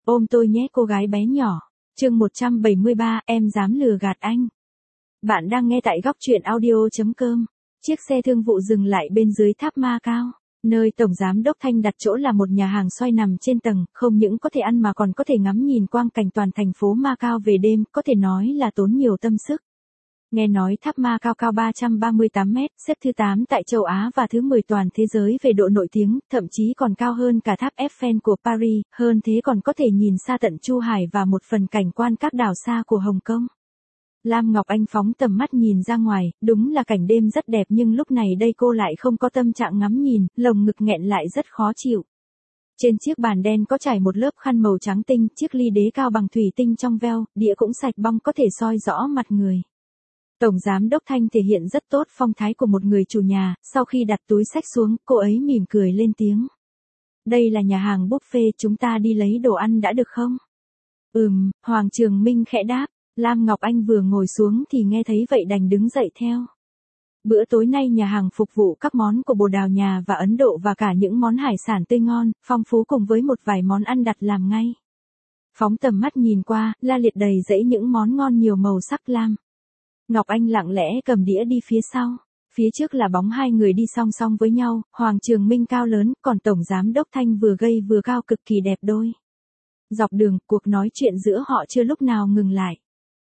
Ôm tôi nhé cô gái bé nhỏ. Chương 173, em dám lừa gạt anh. Bạn đang nghe tại góc truyện audio.com. Chiếc xe thương vụ dừng lại bên dưới tháp Ma Cao. Nơi Tổng Giám Đốc Thanh đặt chỗ là một nhà hàng xoay nằm trên tầng, không những có thể ăn mà còn có thể ngắm nhìn quang cảnh toàn thành phố Ma Cao về đêm, có thể nói là tốn nhiều tâm sức. Nghe nói tháp Ma Cao cao 338 mét, xếp thứ 8 tại châu Á và thứ 10 toàn thế giới về độ nổi tiếng, thậm chí còn cao hơn cả tháp Eiffel của Paris, hơn thế còn có thể nhìn xa tận Chu Hải và một phần cảnh quan các đảo xa của Hồng Kông. Lam Ngọc Anh phóng tầm mắt nhìn ra ngoài, đúng là cảnh đêm rất đẹp nhưng lúc này đây cô lại không có tâm trạng ngắm nhìn, lồng ngực nghẹn lại rất khó chịu. Trên chiếc bàn đen có trải một lớp khăn màu trắng tinh, chiếc ly đế cao bằng thủy tinh trong veo, đĩa cũng sạch bong có thể soi rõ mặt người. Tổng Giám Đốc Thanh thể hiện rất tốt phong thái của một người chủ nhà, sau khi đặt túi xách xuống, cô ấy mỉm cười lên tiếng. Đây là nhà hàng buffet, chúng ta đi lấy đồ ăn đã được không? Hoàng Trường Minh khẽ đáp. Lam Ngọc Anh vừa ngồi xuống thì nghe thấy vậy đành đứng dậy theo. Bữa tối nay nhà hàng phục vụ các món của Bồ Đào Nha và Ấn Độ và cả những món hải sản tươi ngon, phong phú cùng với một vài món ăn đặt làm ngay. Phóng tầm mắt nhìn qua, la liệt đầy dãy những món ngon nhiều màu sắc. Lam Ngọc Anh lặng lẽ cầm đĩa đi phía sau. Phía trước là bóng hai người đi song song với nhau, Hoàng Trường Minh cao lớn, còn Tổng Giám Đốc Thanh vừa gầy vừa cao cực kỳ đẹp đôi. Dọc đường, cuộc nói chuyện giữa họ chưa lúc nào ngừng lại.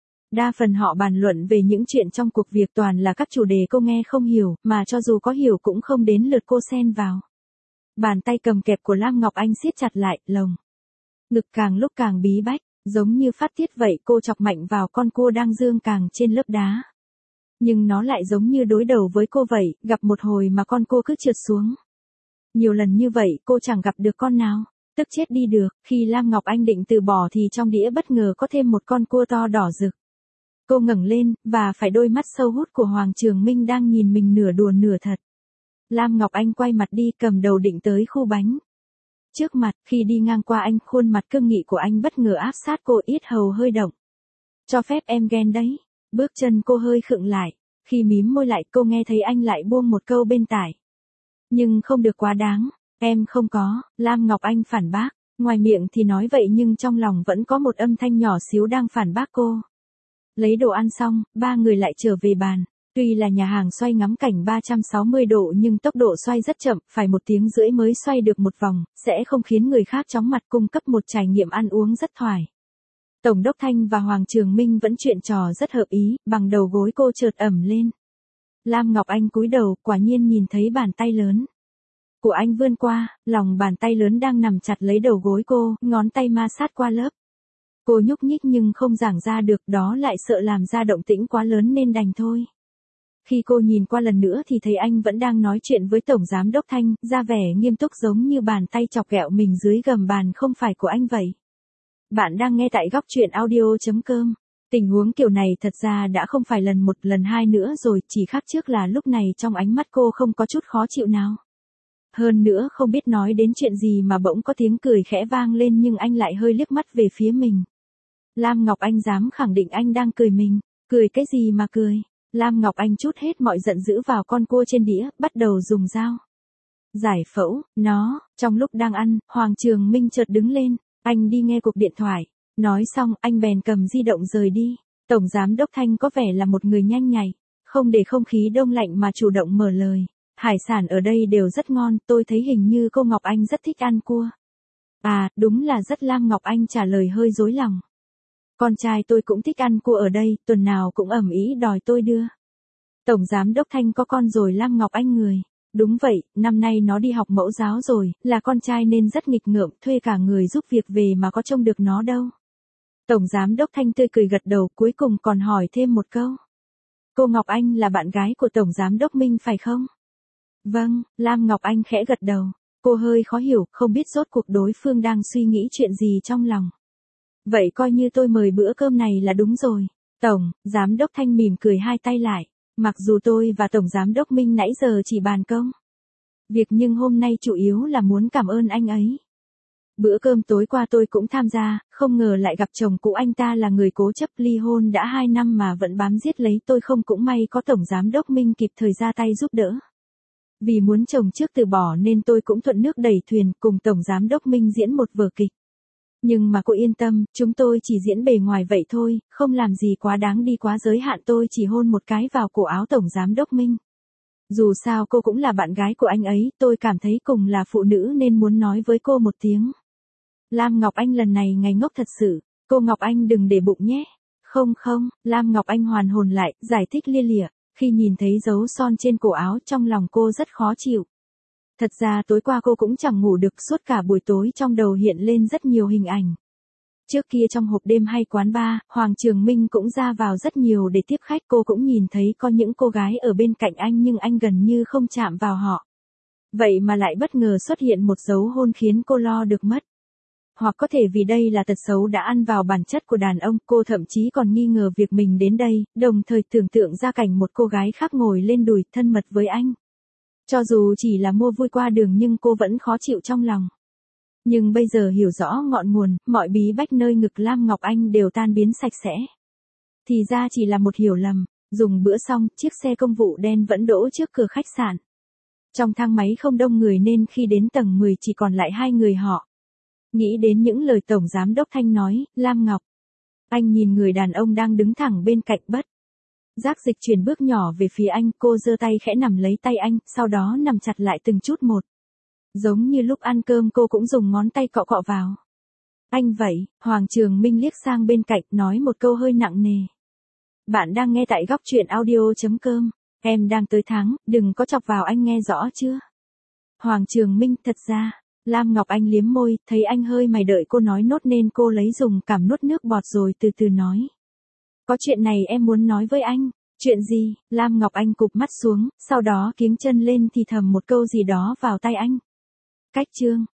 Đa phần họ bàn luận về những chuyện trong cuộc việc, toàn là các chủ đề cô nghe không hiểu, mà cho dù có hiểu cũng không đến lượt cô xen vào. Bàn tay cầm kẹp của Lam Ngọc Anh siết chặt lại, lồng ngực càng lúc càng bí bách, giống như phát tiết vậy. Cô chọc mạnh vào con cua đang dương càng trên lớp đá. Nhưng nó lại giống như đối đầu với cô vậy, gặp một hồi mà con cua cứ trượt xuống. Nhiều lần như vậy cô chẳng gặp được con nào, tức chết đi được. Khi Lam Ngọc Anh định từ bỏ thì trong đĩa bất ngờ có thêm một con cua to đỏ rực. Cô ngẩng lên, và phải đôi mắt sâu hút của Hoàng Trường Minh đang nhìn mình nửa đùa nửa thật. Lam Ngọc Anh quay mặt đi, cầm đầu định tới khu bánh trước mặt. Khi đi ngang qua anh, khuôn mặt cương nghị của anh bất ngờ áp sát cô, yết hầu hơi động. Cho phép em ghen đấy. Bước chân cô hơi khựng lại. Khi mím môi lại, cô nghe thấy anh lại buông một câu bên tai. Nhưng không được quá đáng. Em không có. Lam Ngọc Anh phản bác. Ngoài miệng thì nói vậy nhưng trong lòng vẫn có một âm thanh nhỏ xíu đang phản bác cô. Lấy đồ ăn xong, ba người lại trở về bàn. Tuy là nhà hàng xoay ngắm cảnh 360 độ nhưng tốc độ xoay rất chậm, phải 1 tiếng rưỡi mới xoay được một vòng, sẽ không khiến người khác chóng mặt, cung cấp một trải nghiệm ăn uống rất thoải. Tổng đốc Thanh và Hoàng Trường Minh vẫn chuyện trò rất hợp ý, bằng đầu gối cô chợt ẩm lên. Lam Ngọc Anh cúi đầu, quả nhiên nhìn thấy bàn tay lớn của anh vươn qua, lòng bàn tay lớn đang nằm chặt lấy đầu gối cô, ngón tay ma sát qua lớp. Cô nhúc nhích nhưng không giảng ra được, đó lại sợ làm ra động tĩnh quá lớn nên đành thôi. Khi cô nhìn qua lần nữa thì thấy anh vẫn đang nói chuyện với Tổng Giám Đốc Thanh, ra vẻ nghiêm túc giống như bàn tay chọc ghẹo mình dưới gầm bàn không phải của anh vậy. Bạn đang nghe tại góc truyện audio.com. Tình huống kiểu này thật ra đã không phải lần 1 lần 2 nữa rồi, chỉ khác trước là lúc này trong ánh mắt cô không có chút khó chịu nào. Hơn nữa không biết nói đến chuyện gì mà bỗng có tiếng cười khẽ vang lên nhưng anh lại hơi liếc mắt về phía mình. Lam Ngọc Anh dám khẳng định anh đang cười mình. Cười cái gì mà cười? Lam Ngọc Anh trút hết mọi giận dữ vào con cua trên đĩa, bắt đầu dùng dao giải phẫu nó. Trong lúc đang ăn, Hoàng Trường Minh chợt đứng lên, anh đi nghe cuộc điện thoại. Nói xong, anh bèn cầm di động rời đi. Tổng Giám Đốc Thanh có vẻ là một người nhanh nhạy, không để không khí đông lạnh mà chủ động mở lời. Hải sản ở đây đều rất ngon, tôi thấy hình như cô Ngọc Anh rất thích ăn cua. À, đúng là rất. Lam Ngọc Anh trả lời hơi rối lòng. Con trai tôi cũng thích ăn cua ở đây, tuần nào cũng ầm ĩ đòi tôi đưa. Tổng Giám Đốc Thanh có con rồi? Lam Ngọc Anh người. Đúng vậy, năm nay nó đi học mẫu giáo rồi, là con trai nên rất nghịch ngợm, thuê cả người giúp việc về mà có trông được nó đâu. Tổng Giám Đốc Thanh tươi cười gật đầu, cuối cùng còn hỏi thêm một câu. Cô Ngọc Anh là bạn gái của Tổng Giám Đốc Minh phải không? Vâng, Lam Ngọc Anh khẽ gật đầu. Cô hơi khó hiểu, không biết rốt cuộc đối phương đang suy nghĩ chuyện gì trong lòng. Vậy coi như tôi mời bữa cơm này là đúng rồi. Tổng Giám Đốc Thanh mỉm cười hai tay lại. Mặc dù tôi và Tổng Giám Đốc Minh nãy giờ chỉ bàn công việc nhưng hôm nay chủ yếu là muốn cảm ơn anh ấy. Bữa cơm tối qua tôi cũng tham gia, không ngờ lại gặp chồng cũ anh ta là người cố chấp, ly hôn đã 2 năm mà vẫn bám giết lấy tôi, không cũng may có Tổng Giám Đốc Minh kịp thời ra tay giúp đỡ. Vì muốn chồng trước từ bỏ nên tôi cũng thuận nước đẩy thuyền cùng Tổng Giám Đốc Minh diễn một vở kịch. Nhưng mà cô yên tâm, chúng tôi chỉ diễn bề ngoài vậy thôi, không làm gì quá đáng đi quá giới hạn, tôi chỉ hôn một cái vào cổ áo Tổng Giám Đốc Minh. Dù sao cô cũng là bạn gái của anh ấy, tôi cảm thấy cùng là phụ nữ nên muốn nói với cô một tiếng. Lam Ngọc Anh lần này ngây ngốc thật sự, cô Ngọc Anh đừng để bụng nhé. Không không, Lam Ngọc Anh hoàn hồn lại, giải thích lia lịa, khi nhìn thấy dấu son trên cổ áo trong lòng cô rất khó chịu. Thật ra tối qua cô cũng chẳng ngủ được, suốt cả buổi tối trong đầu hiện lên rất nhiều hình ảnh. Trước kia trong hộp đêm hay quán bar, Hoàng Trường Minh cũng ra vào rất nhiều để tiếp khách, cô cũng nhìn thấy có những cô gái ở bên cạnh anh nhưng anh gần như không chạm vào họ. Vậy mà lại bất ngờ xuất hiện một dấu hôn khiến cô lo được mất. Hoặc có thể vì đây là tật xấu đã ăn vào bản chất của đàn ông, cô thậm chí còn nghi ngờ việc mình đến đây, đồng thời tưởng tượng ra cảnh một cô gái khác ngồi lên đùi thân mật với anh. Cho dù chỉ là mua vui qua đường nhưng cô vẫn khó chịu trong lòng. Nhưng bây giờ hiểu rõ ngọn nguồn, mọi bí bách nơi ngực Lam Ngọc Anh đều tan biến sạch sẽ. Thì ra chỉ là một hiểu lầm, dùng bữa xong, chiếc xe công vụ đen vẫn đỗ trước cửa khách sạn. Trong thang máy không đông người nên khi đến tầng 10 chỉ còn lại 2 người họ. Nghĩ đến những lời Tổng Giám Đốc Thanh nói, Lam Ngọc Anh nhìn người đàn ông đang đứng thẳng bên cạnh bất giác dịch chuyển bước nhỏ về phía anh, cô giơ tay khẽ nắm lấy tay anh, sau đó nắm chặt lại từng chút một. Giống như lúc ăn cơm cô cũng dùng ngón tay cọ cọ vào. Anh vậy, Hoàng Trường Minh liếc sang bên cạnh, nói một câu hơi nặng nề. Bạn đang nghe tại góc truyện audio.com. Em đang tới tháng, đừng có chọc vào anh, nghe rõ chưa? Hoàng Trường Minh, thật ra, Lam Ngọc Anh liếm môi, thấy anh hơi mày đợi cô nói nốt nên cô lấy dùng cảm nuốt nước bọt rồi từ từ nói. Có chuyện này em muốn nói với anh. Chuyện gì? Lam Ngọc Anh cụp mắt xuống, sau đó kiếng chân lên thì thầm một câu gì đó vào tai anh. Cách chương